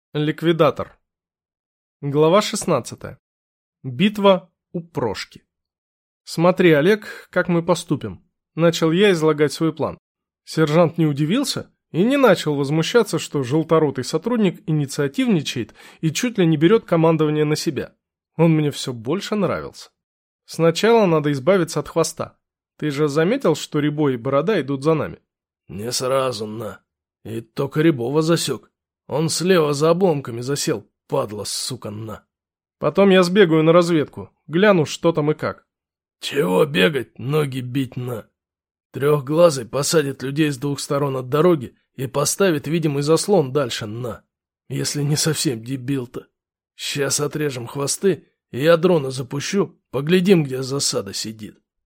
Ликвидатор. Глава 16. Битва у Прошки. «Смотри, Олег, как мы поступим», — начал я излагать свой план. Сержант не удивился и не начал возмущаться, что желторотый сотрудник инициативничает и чуть ли не берет командование на себя. Он мне все больше нравился. Сначала надо избавиться от хвоста. Ты же заметил, что Рябой и Борода идут за нами? Не сразу, на. И только Рябова засек. Он слева за обломками засел, падла, сука, на. Потом я сбегаю на разведку, гляну, что там и как. Чего бегать, ноги бить, на. Трехглазый посадит людей с двух сторон от дороги и поставит видимый заслон дальше, на. Если не совсем дебил-то. Сейчас отрежем хвосты, и я дрона запущу, поглядим, где засада сидит.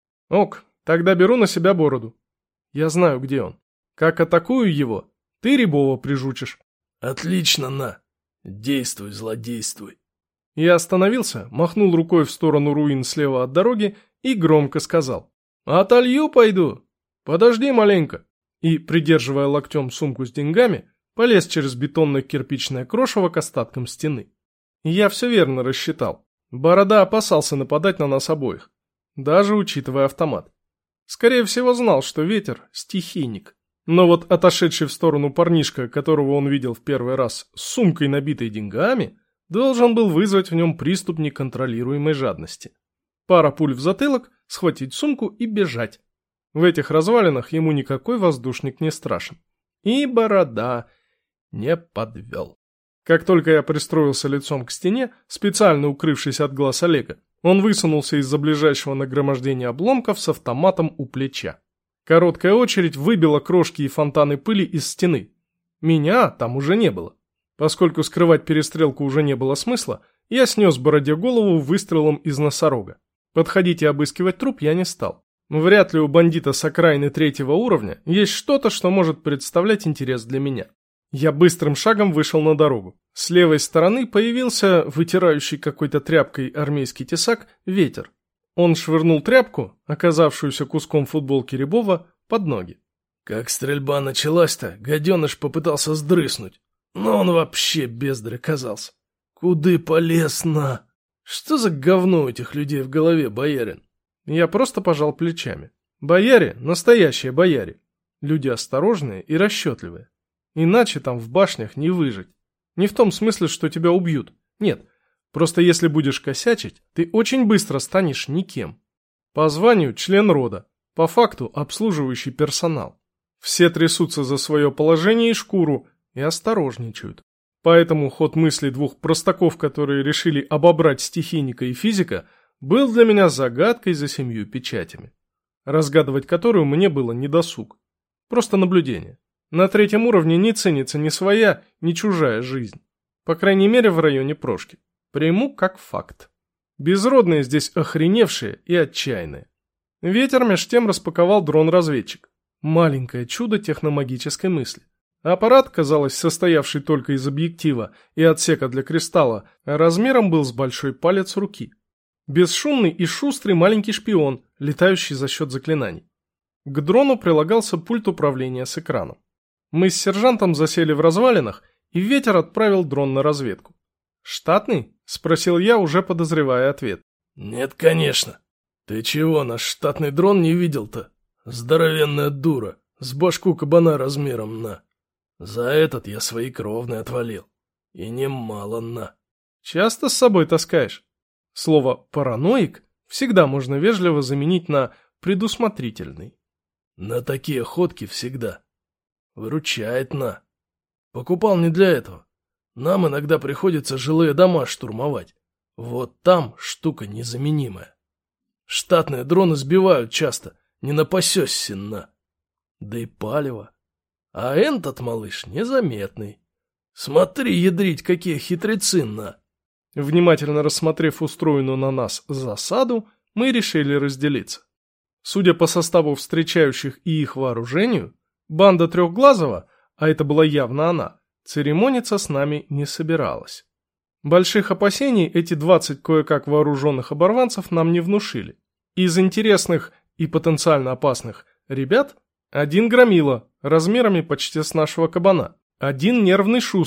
Ок, тогда беру на себя Бороду. Я знаю, где он. Как атакую его, ты Рябова прижучишь. Отлично, на. Действуй, злодействуй. Я остановился, махнул рукой в сторону руин слева от дороги и громко сказал: «Отолью пойду! Подожди маленько!» И, придерживая локтем сумку с деньгами, полез через бетонно-кирпичное крошево к остаткам стены. Я все верно рассчитал. Борода опасался нападать на нас обоих, даже учитывая автомат. Скорее всего, знал, что ветер – стихийник. Но вот отошедший в сторону парнишка, которого он видел в первый раз с сумкой, набитой деньгами, должен был вызвать в нем приступ неконтролируемой жадности. Пара пуль в затылок, схватить сумку и бежать. В этих развалинах ему никакой воздушник не страшен. И Борода не подвел. Как только я пристроился лицом к стене, специально укрывшись от глаз Олега, он высунулся из-за ближайшего нагромождения обломков с автоматом у плеча. Короткая очередь выбила крошки и фонтаны пыли из стены. Меня там уже не было. Поскольку скрывать перестрелку уже не было смысла, я снес Бороде голову выстрелом из носорога. Подходить и обыскивать труп я не стал. Вряд ли у бандита с окраины 3-го уровня есть что-то, что может представлять интерес для меня. Я быстрым шагом вышел на дорогу. С левой стороны появился вытирающий какой-то тряпкой армейский тесак ветер. Он швырнул тряпку, оказавшуюся куском футболки Рябова, под ноги. Как стрельба началась-то, гаденыш попытался сдрыснуть. Но он вообще бездарь оказался. Куды полез, на? Что за говно у этих людей в голове, боярин? Я просто пожал плечами. Бояре — настоящие бояре. Люди осторожные и расчетливые. Иначе там в башнях не выжить. Не в том смысле, что тебя убьют. Нет. Просто если будешь косячить, ты очень быстро станешь никем. По званию член рода, по факту обслуживающий персонал. Все трясутся за свое положение и шкуру и осторожничают. Поэтому ход мысли двух простаков, которые решили обобрать стихийника и физика, был для меня загадкой за 7 печатями, разгадывать которую мне было недосуг. Просто наблюдение. На 3-м уровне не ценится ни своя, ни чужая жизнь. По крайней мере, в районе Прошки. Приму как факт. Безродные здесь охреневшие и отчаянные. Ветер меж тем распаковал дрон-разведчик. Маленькое чудо техномагической мысли. Аппарат, казалось, состоявший только из объектива и отсека для кристалла, размером был с большой палец руки. Бесшумный и шустрый маленький шпион, летающий за счет заклинаний. К дрону прилагался пульт управления с экраном. Мы с сержантом засели в развалинах, и ветер отправил дрон на разведку. «Штатный?» — спросил я, уже подозревая ответ. «Нет, конечно. Ты чего, наш штатный дрон не видел-то? Здоровенная дура, с башку кабана размером, на. За этот я свои кровные отвалил. И немало, на». «Часто с собой таскаешь?» Слово «параноик» всегда можно вежливо заменить на «предусмотрительный». «На такие ходки всегда. Выручает, на. Покупал не для этого. Нам иногда приходится жилые дома штурмовать. Вот там штука незаменимая. Штатные дроны сбивают часто, не напасешься, на. Да и палево. А этот малыш незаметный. Смотри, ядрить, какие хитрецы, на». Внимательно рассмотрев устроенную на нас засаду, мы решили разделиться. Судя по составу встречающих и их вооружению, банда Трехглазого, а это была явно она, церемониться с нами не собиралась. Больших опасений эти 20 кое-как вооруженных оборванцев нам не внушили. Из интересных и потенциально опасных ребят один громила, размерами почти с нашего кабана, один нервный шустрик,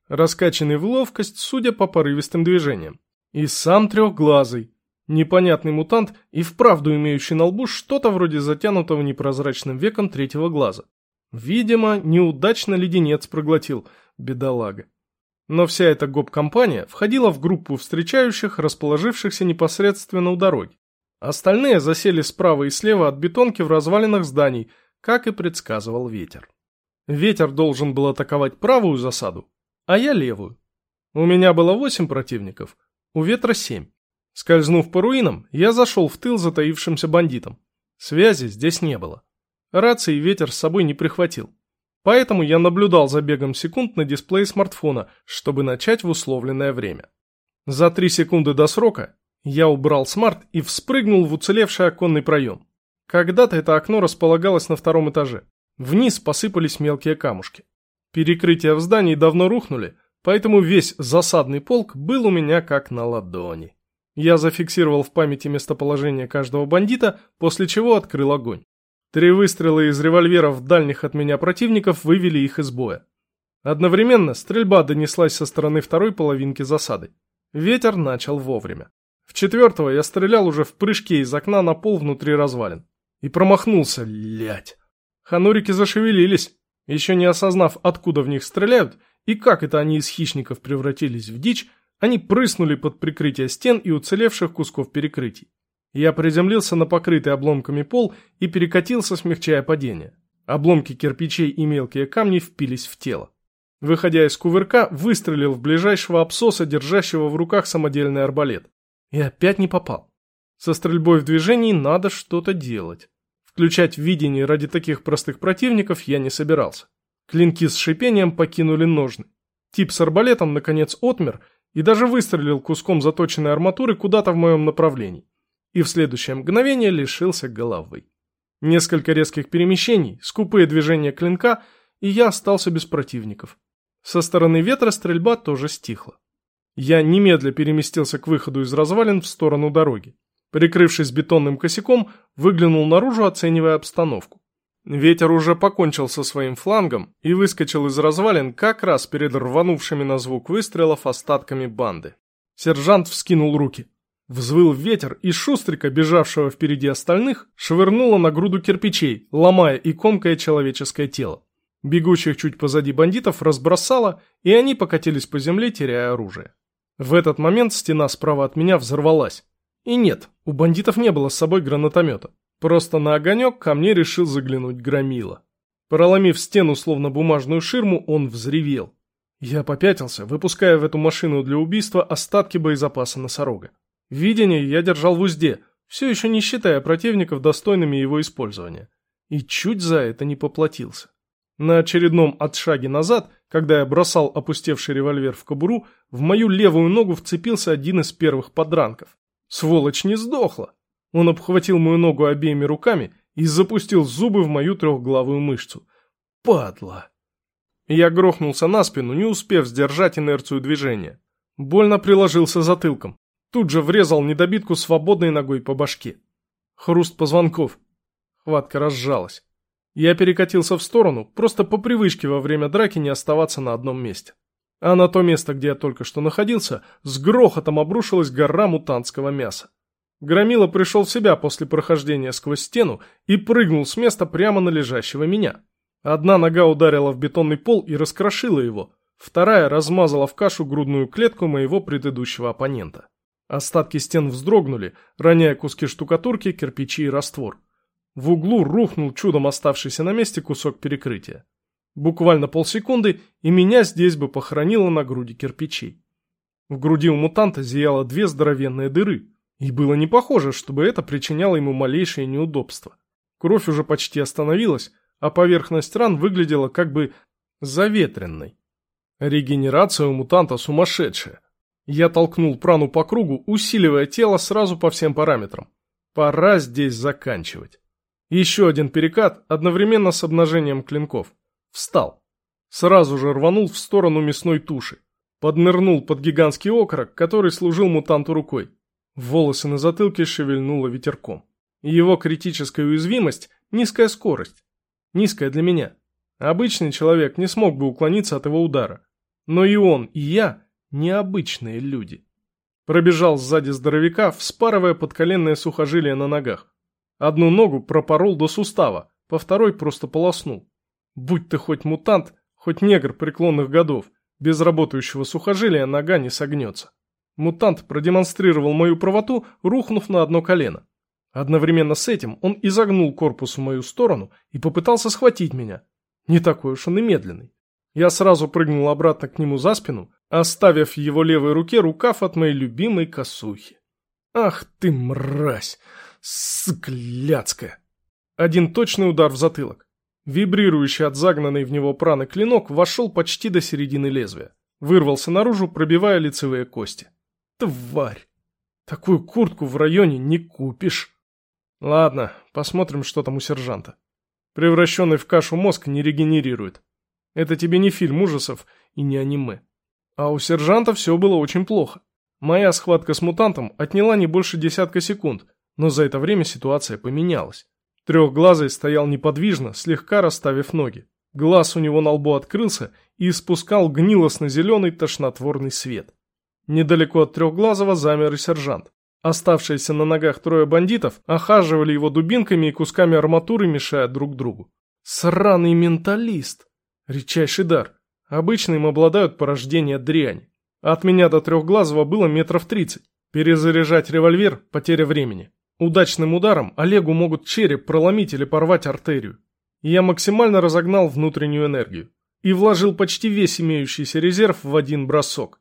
раскачанный в ловкость, судя по порывистым движениям. И сам трехглазый. Непонятный мутант и вправду имеющий на лбу что-то вроде затянутого непрозрачным веком третьего глаза. Видимо, неудачно леденец проглотил, бедолага. Но вся эта гоп-компания входила в группу встречающих, расположившихся непосредственно у дороги. Остальные засели справа и слева от бетонки в развалинах зданий, как и предсказывал ветер. Ветер должен был атаковать правую засаду, а я левую. У меня было 8 противников, у ветра 7. Скользнув по руинам, я зашел в тыл затаившимся бандитам. Связи здесь не было. Рации ветер с собой не прихватил. Поэтому я наблюдал за бегом секунд на дисплее смартфона, чтобы начать в условленное время. За 3 секунды до срока я убрал смарт и вспрыгнул в уцелевший оконный проем. Когда-то это окно располагалось на 2-м этаже. Вниз посыпались мелкие камушки. Перекрытия в здании давно рухнули, поэтому весь засадный полк был у меня как на ладони. Я зафиксировал в памяти местоположение каждого бандита, после чего открыл огонь. 3 выстрела из револьверов дальних от меня противников вывели их из боя. Одновременно стрельба донеслась со стороны второй половинки засады. Ветер начал вовремя. В 4-го я стрелял уже в прыжке из окна на пол внутри развалин. И промахнулся, лядь. Ханурики зашевелились, еще не осознав, откуда в них стреляют и как это они из хищников превратились в дичь. Они прыснули под прикрытие стен и уцелевших кусков перекрытий. Я приземлился на покрытый обломками пол и перекатился, смягчая падение. Обломки кирпичей и мелкие камни впились в тело. Выходя из кувырка, выстрелил в ближайшего абсоса, держащего в руках самодельный арбалет. И опять не попал. Со стрельбой в движении надо что-то делать. Включать видение ради таких простых противников я не собирался. Клинки с шипением покинули ножны. Тип с арбалетом наконец отмер и даже выстрелил куском заточенной арматуры куда-то в моем направлении. И в следующее мгновение лишился головы. Несколько резких перемещений, скупые движения клинка, и я остался без противников. Со стороны ветра стрельба тоже стихла. Я немедля переместился к выходу из развалин в сторону дороги. Прикрывшись бетонным косяком, выглянул наружу, оценивая обстановку. Ветер уже покончил со своим флангом и выскочил из развалин как раз перед рванувшими на звук выстрелов остатками банды. Сержант вскинул руки. Взвыл ветер, и Шустрика, бежавшего впереди остальных, швырнуло на груду кирпичей, ломая и комкая человеческое тело. Бегущих чуть позади бандитов разбросало, и они покатились по земле, теряя оружие. В этот момент стена справа от меня взорвалась. И нет, у бандитов не было с собой гранатомета. Просто на огонек ко мне решил заглянуть громила. Проломив стену словно бумажную ширму, он взревел. Я попятился, выпуская в эту машину для убийства остатки боезапаса носорога. Видение я держал в узде, все еще не считая противников достойными его использования. И чуть за это не поплатился. На очередном отшаге назад, когда я бросал опустевший револьвер в кобуру, в мою левую ногу вцепился один из первых подранков. Сволочь не сдохла. Он обхватил мою ногу обеими руками и запустил зубы в мою трехглавую мышцу. Падла! Я грохнулся на спину, не успев сдержать инерцию движения. Больно приложился затылком. Тут же врезал недобитку свободной ногой по башке. Хруст позвонков. Хватка разжалась. Я перекатился в сторону, просто по привычке во время драки не оставаться на одном месте. А на то место, где я только что находился, с грохотом обрушилась гора мутантского мяса. Громила пришел в себя после прохождения сквозь стену и прыгнул с места прямо на лежащего меня. Одна нога ударила в бетонный пол и раскрошила его, вторая размазала в кашу грудную клетку моего предыдущего оппонента. Остатки стен вздрогнули, роняя куски штукатурки, кирпичи и раствор. В углу рухнул чудом оставшийся на месте кусок перекрытия. Буквально полсекунды, и меня здесь бы похоронило на груди кирпичей. В груди у мутанта зияло 2 здоровенные дыры, и было не похоже, чтобы это причиняло ему малейшее неудобство. Кровь уже почти остановилась, а поверхность ран выглядела как бы заветренной. Регенерация у мутанта сумасшедшая. Я толкнул прану по кругу, усиливая тело сразу по всем параметрам. Пора здесь заканчивать. Еще один перекат, одновременно с обнажением клинков. Встал. Сразу же рванул в сторону мясной туши. Поднырнул под гигантский окорок, который служил мутанту рукой. Волосы на затылке шевельнуло ветерком. Его критическая уязвимость – низкая скорость. Низкая для меня. Обычный человек не смог бы уклониться от его удара. Но и он, и я необычные люди. Пробежал сзади здоровяка, вспарывая подколенное сухожилие на ногах. Одну ногу пропорол до сустава, по второй просто полоснул. Будь ты хоть мутант, хоть негр преклонных годов, без работающего сухожилия нога не согнется. Мутант продемонстрировал мою правоту, рухнув на одно колено. Одновременно с этим он изогнул корпус в мою сторону и попытался схватить меня. Не такой уж он и медленный. Я сразу прыгнул обратно к нему за спину, оставив в его левой руке рукав от моей любимой косухи. Ах ты мразь! Скляцкая! Один точный удар в затылок. Вибрирующий от загнанной в него праны клинок вошел почти до середины лезвия. Вырвался наружу, пробивая лицевые кости. Тварь! Такую куртку в районе не купишь. Ладно, посмотрим, что там у сержанта. Превращенный в кашу мозг не регенерирует. Это тебе не фильм ужасов и не аниме. А у сержанта все было очень плохо. Моя схватка с мутантом отняла не больше 10 секунд, но за это время ситуация поменялась. Трехглазый стоял неподвижно, слегка расставив ноги. Глаз у него на лбу открылся и испускал гнилостно-зеленый тошнотворный свет. Недалеко от Трехглазого замер и сержант. Оставшиеся на ногах трое бандитов охаживали его дубинками и кусками арматуры, мешая друг другу. Сраный менталист! Редчайший дар. Обычно им обладают порождения дряни. От меня до Трехглазого было 30 метров. Перезаряжать револьвер – потеря времени. Удачным ударом Олегу могут череп проломить или порвать артерию. Я максимально разогнал внутреннюю энергию и вложил почти весь имеющийся резерв в один бросок.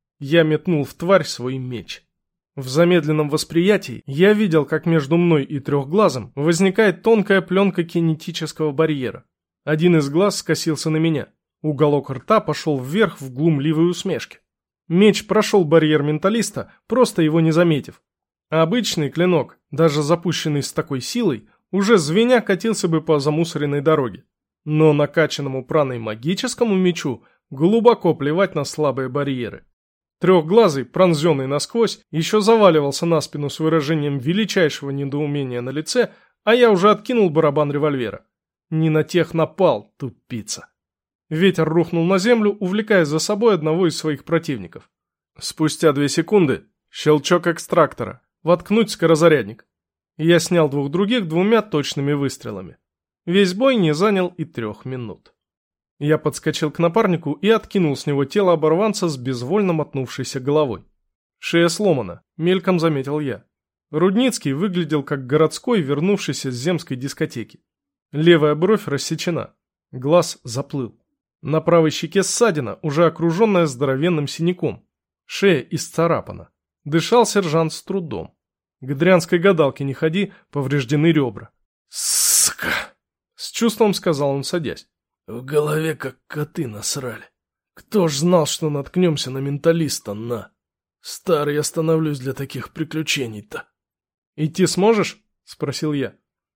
Я метнул в тварь свой меч. В замедленном восприятии я видел, как между мной и Трехглазым возникает тонкая пленка кинетического барьера. Один из глаз скосился на меня. Уголок рта пошел вверх в глумливой усмешке. Меч прошел барьер менталиста, просто его не заметив. А обычный клинок, даже запущенный с такой силой, уже звеня катился бы по замусоренной дороге. Но накачанному праной магическому мечу глубоко плевать на слабые барьеры. Трехглазый, пронзенный насквозь, еще заваливался на спину с выражением величайшего недоумения на лице, а я уже откинул барабан револьвера. Не на тех напал, тупица. Ветер рухнул на землю, увлекая за собой одного из своих противников. Спустя 2 секунды щелчок экстрактора. Воткнуть скорозарядник. Я снял 2 других 2 точными выстрелами. Весь бой не занял и 3 минут. Я подскочил к напарнику и откинул с него тело оборванца с безвольно мотнувшейся головой. Шея сломана, мельком заметил я. Рудницкий выглядел как городской, вернувшийся с земской дискотеки. Левая бровь рассечена, глаз заплыл. На правой щеке ссадина, уже окруженная здоровенным синяком. Шея исцарапана. Дышал сержант с трудом. К дрянской гадалке не ходи, повреждены ребра. «Сука!» — с чувством сказал он, садясь. В голове как коты насрали. Кто ж знал, что наткнемся на менталиста, на? Старый я становлюсь для таких приключений-то. Идти сможешь? — спросил я.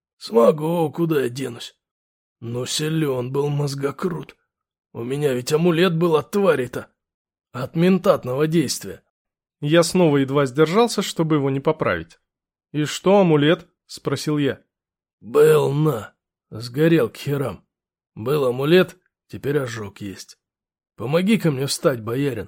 Смогу, куда я денусь. Но силен был мозгокрут. У меня ведь амулет был от твари-то. От ментатного действия. Я снова едва сдержался, чтобы его не поправить. «И что амулет?» — спросил я. «Был, на. Сгорел к херам. Был амулет, теперь ожог есть. Помоги-ка мне встать, боярин».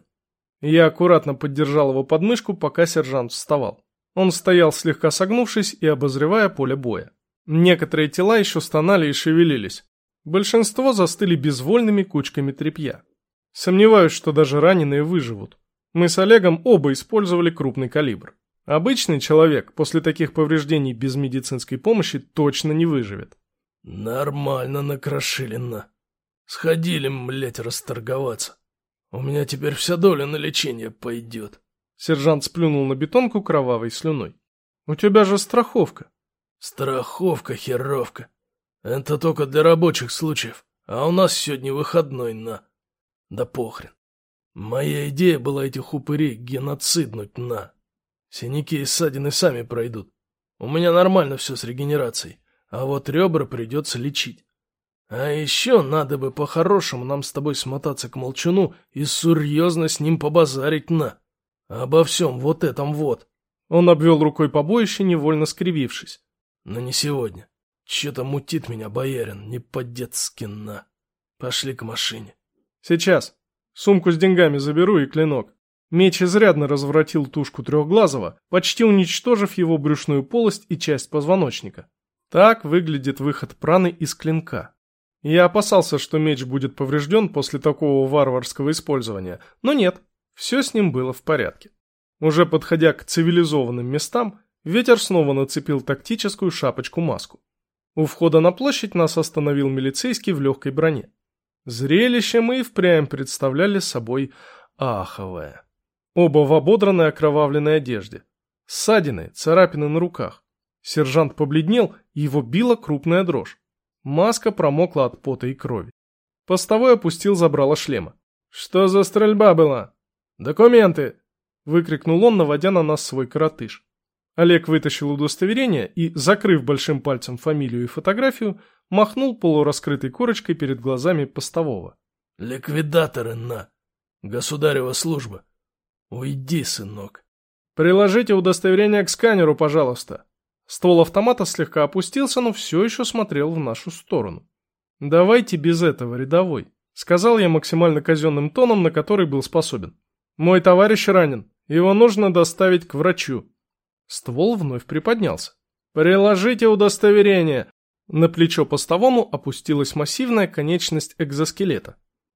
Я аккуратно поддержал его подмышку, пока сержант вставал. Он стоял, слегка согнувшись и обозревая поле боя. Некоторые тела еще стонали и шевелились. Большинство застыли безвольными кучками тряпья. Сомневаюсь, что даже раненые выживут. Мы с Олегом оба использовали крупный калибр. Обычный человек после таких повреждений без медицинской помощи точно не выживет. Нормально накрошили, на. Сходили, млять, расторговаться. У меня теперь вся доля на лечение пойдет. Сержант сплюнул на бетонку кровавой слюной. У тебя же страховка. Страховка, херовка. Это только для рабочих случаев. А у нас сегодня выходной, на. Да похрен. Моя идея была этих упырей геноциднуть, на. Синяки и ссадины сами пройдут. У меня нормально все с регенерацией, а вот ребра придется лечить. А еще надо бы по-хорошему нам с тобой смотаться к Молчуну и серьезно с ним побазарить, на. Обо всем вот этом вот. Он обвел рукой побоище, невольно скривившись. Но не сегодня. Че-то мутит меня, боярин, не по-детски, на. Пошли к машине. Сейчас. Сумку с деньгами заберу и клинок. Меч изрядно разворотил тушку Трехглазого, почти уничтожив его брюшную полость и часть позвоночника. Так выглядит выход праны из клинка. Я опасался, что меч будет поврежден после такого варварского использования, но нет, все с ним было в порядке. Уже подходя к цивилизованным местам, Ветер снова нацепил тактическую шапочку-маску. У входа на площадь нас остановил милицейский в легкой броне. Зрелище мы и впрямь представляли собой аховое. Оба в ободранной окровавленной одежде. Ссадины, царапины на руках. Сержант побледнел, и его била крупная дрожь. Маска промокла от пота и крови. Постовой опустил забрало шлема. «Что за стрельба была?» «Документы!» — выкрикнул он, наводя на нас свой коротыш. Олег вытащил удостоверение и, закрыв большим пальцем фамилию и фотографию, махнул полураскрытой корочкой перед глазами постового. «Ликвидаторы на! Государева служба! Уйди, сынок!» «Приложите удостоверение к сканеру, пожалуйста!» Ствол автомата слегка опустился, но все еще смотрел в нашу сторону. «Давайте без этого, рядовой», — сказал я максимально казенным тоном, на который был способен. «Мой товарищ ранен, его нужно доставить к врачу». Ствол вновь приподнялся. «Приложите удостоверение!» На плечо постовому опустилась массивная конечность экзоскелета.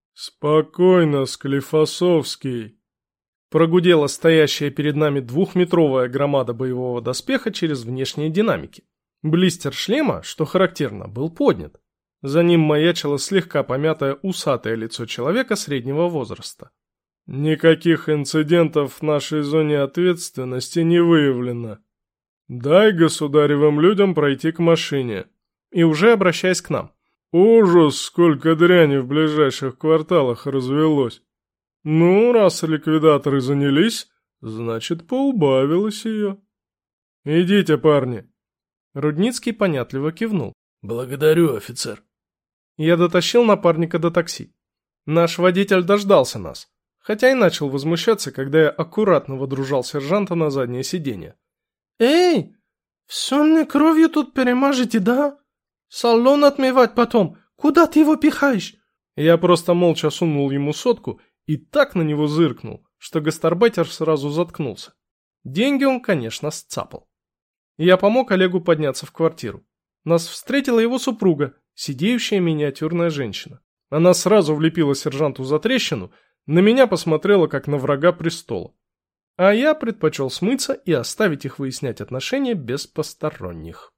«Спокойно, Склифосовский!» Прогудела стоящая перед нами двухметровая громада боевого доспеха через внешние динамики. Блистер шлема, что характерно, был поднят. За ним маячило слегка помятое усатое лицо человека среднего возраста. «Никаких инцидентов в нашей зоне ответственности не выявлено. Дай государевым людям пройти к машине». И уже обращаясь к нам. «Ужас, сколько дряни в ближайших кварталах развелось. Ну, раз ликвидаторы занялись, значит, поубавилось ее. Идите, парни». Рудницкий понятливо кивнул. «Благодарю, офицер». Я дотащил напарника до такси. Наш водитель дождался нас, хотя и начал возмущаться, когда я аккуратно водружал сержанта на заднее сиденье. «Эй, все мне кровью тут перемажете, да? Салон отмывать потом, куда ты его пихаешь?» Я просто молча сунул ему сотку и так на него зыркнул, что гастарбайтер сразу заткнулся. Деньги он, конечно, сцапал. Я помог Олегу подняться в квартиру. Нас встретила его супруга, сидеющая миниатюрная женщина. Она сразу влепила сержанту за трещину, на меня посмотрела, как на врага престола. А я предпочел смыться и оставить их выяснять отношения без посторонних.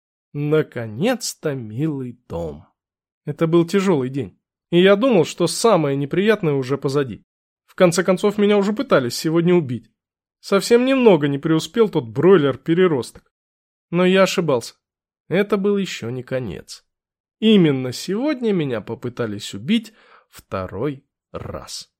Наконец-то милый дом. Это был тяжелый день. И я думал, что самое неприятное уже позади. В конце концов, меня уже пытались сегодня убить. Совсем немного не преуспел тот бройлер-переросток. Но я ошибался. Это был еще не конец. Именно сегодня меня попытались убить второй раз.